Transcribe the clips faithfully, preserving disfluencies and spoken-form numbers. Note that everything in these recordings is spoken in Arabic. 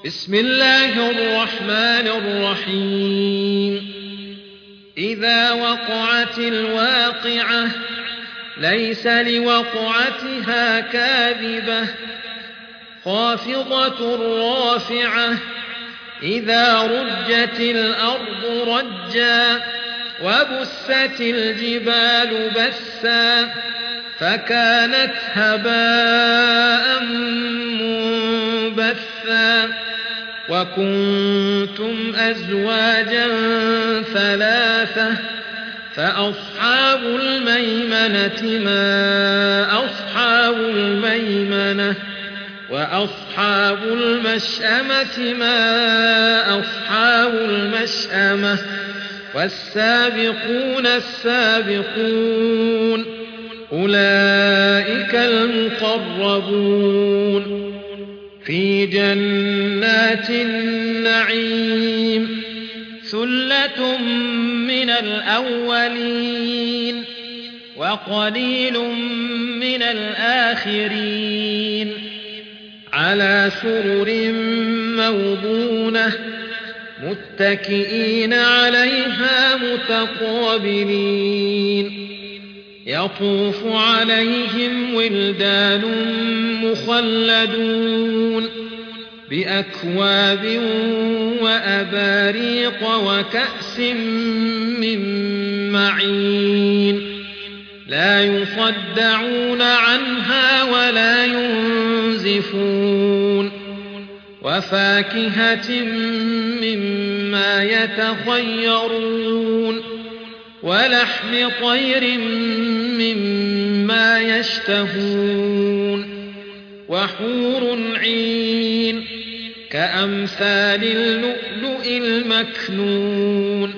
بسم الله الرحمن الرحيم إذا وقعت الواقعة ليس لوقعتها كاذبة خافضة رافعة إذا رجت الأرض رجا وبست الجبال بسا فكانت هباء منبثا وكنتم أزواجا ثلاثة فأصحاب الميمنة ما أصحاب الميمنة وأصحاب المشأمة ما أصحاب المشأمة والسابقون السابقون أولئك المقربون في جنات النعيم ثلة من الأولين وقليل من الآخرين على سرر موضونة متكئين عليها متقابلين يطوف عليهم ولدان مخلدون بأكواب وأباريق وكأس من معين لا يصدعون عنها ولا ينزفون وفاكهة مما يتخيرون ولحم طير مما يشتهون وحور عين كأمثال اللؤلؤ المكنون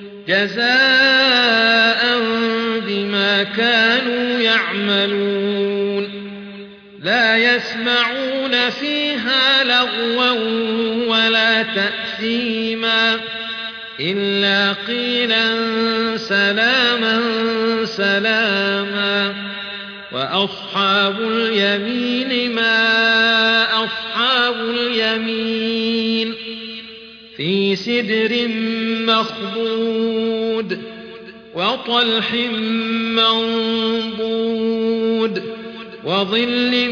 جزاء بما كانوا يعملون لا يسمعون فيها لغوا ولا تأثيما إلا قيلا سلاما سلاما وأصحاب اليمين ما أصحاب اليمين في سدر مخضود وطلح منضود وظل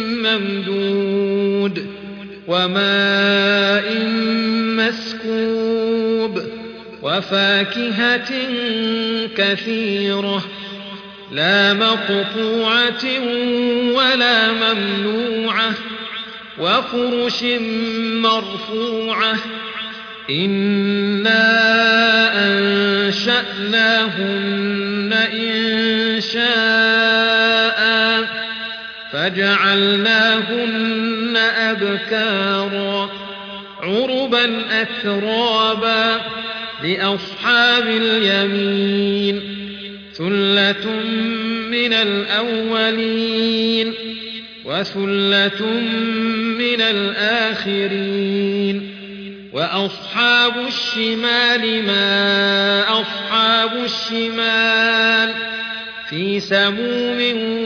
ممدود وماء مسكوب وفاكهة كثيرة لا مقطوعة ولا ممنوعة وفرش مرفوعة إنا أنشأناهن إنشاء فجعلناهن أبكارا عربا أترابا لأصحاب اليمين ثلة من الأولين وثلة من الآخرين وأصحاب الشمال ما أصحاب الشمال في سموم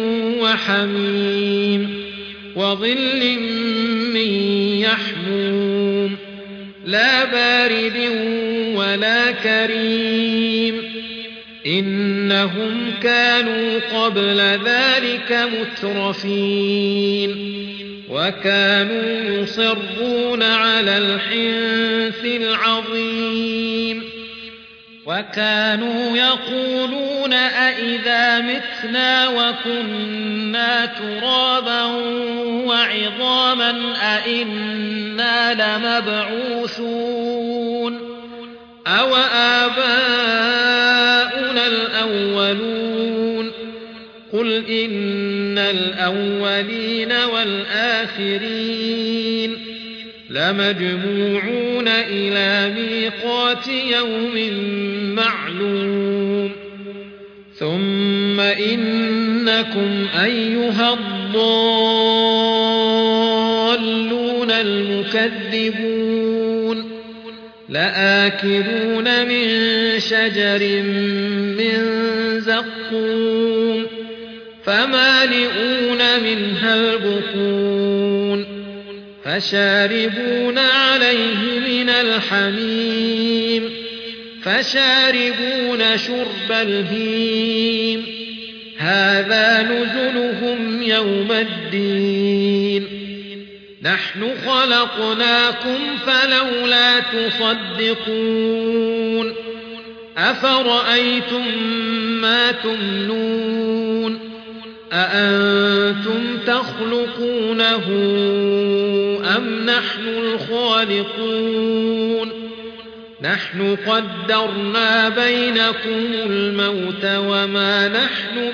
وحميم وظل من يحموم لا بارد ولا كريم إنهم كانوا قبل ذلك مترفين وكانوا يصرون على الحنث العظيم وكانوا يقولون أئذا متنا وكنا ترابا وعظاما أئنا لمبعوثون أو آباؤنا الأولون قل إن الأولين والآخرين لمجموعون إلى ميقات يوم معلوم ثم إنكم أيها الضالون المكذبون لآكلون من شجر من زقوم فمالئون منها البطون فشاربون عليه من الحميم فشاربون شرب الهيم هذا نزلهم يوم الدين نحن خلقناكم فلولا تصدقون أفرأيتم ما تمنون أأنتم تخلقونه أم نحن الخالقون نحن قدرنا بينكم الموت وما نحن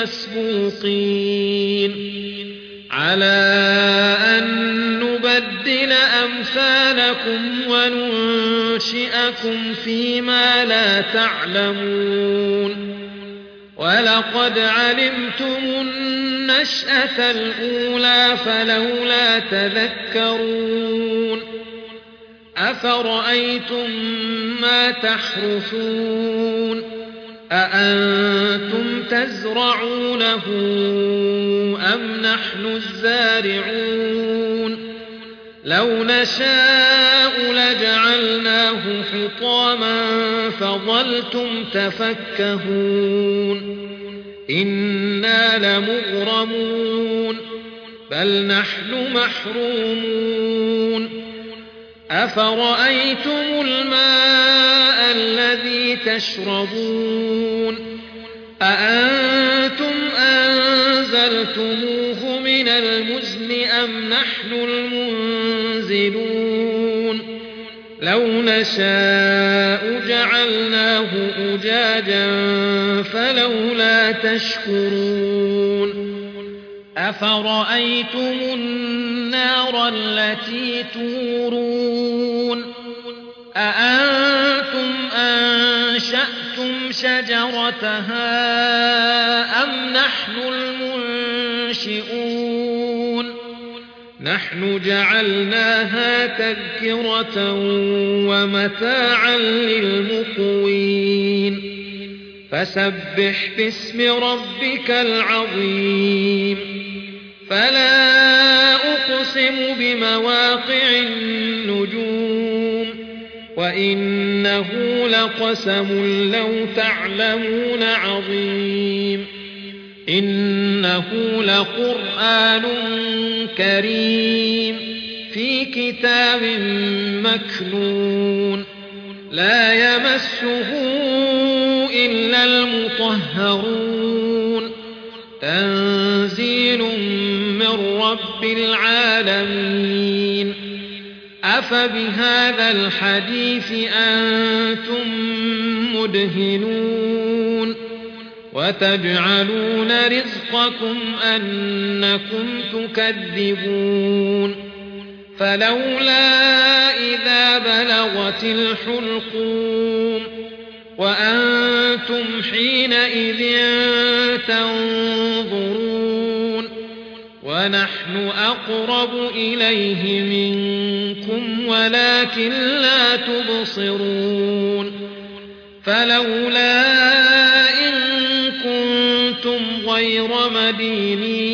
بمسبوقين على أن نبدل أمثالكم وننشئكم فيما لا تعلمون ولقد علمتم النشأة الأولى فلولا تذكرون أفرأيتم ما تحرثون أأنتم تزرعونه أم نحن الزارعون لو نشاء لجعلناه حطاما فظلتم تفكهون إنا لمغرمون بل نحن محرومون أفرأيتم الماء الذي تشربون أأنتم أنزلتموه من المزن أم نحن المنزلون لو نشاء جعلناه أجاجا فلولا تشكرون أفرأيتم النار التي تورون أأنتم أنشأتم شجرتها أم نحن المنشئون نحن جعلناها تذكرة ومتاعا للمقوين فسبح باسم ربك العظيم فلا أقسم بمواقع النجوم وإنه لقسم لو تعلمون عظيم إنه لقرآن كريم في كتاب مكنون لا يمسه إلا المطهرون تنزيل من رب العالمين أفبهذا الحديث أنتم مدهنون وتجعلون رزقكم أنكم تكذبون فلولا إذا بلغت الحلقوم وأنتم حينئذ تنظرون ونحن أقرب إليه منكم ولكن لا تبصرون فلولا إن كنتم غير مدينين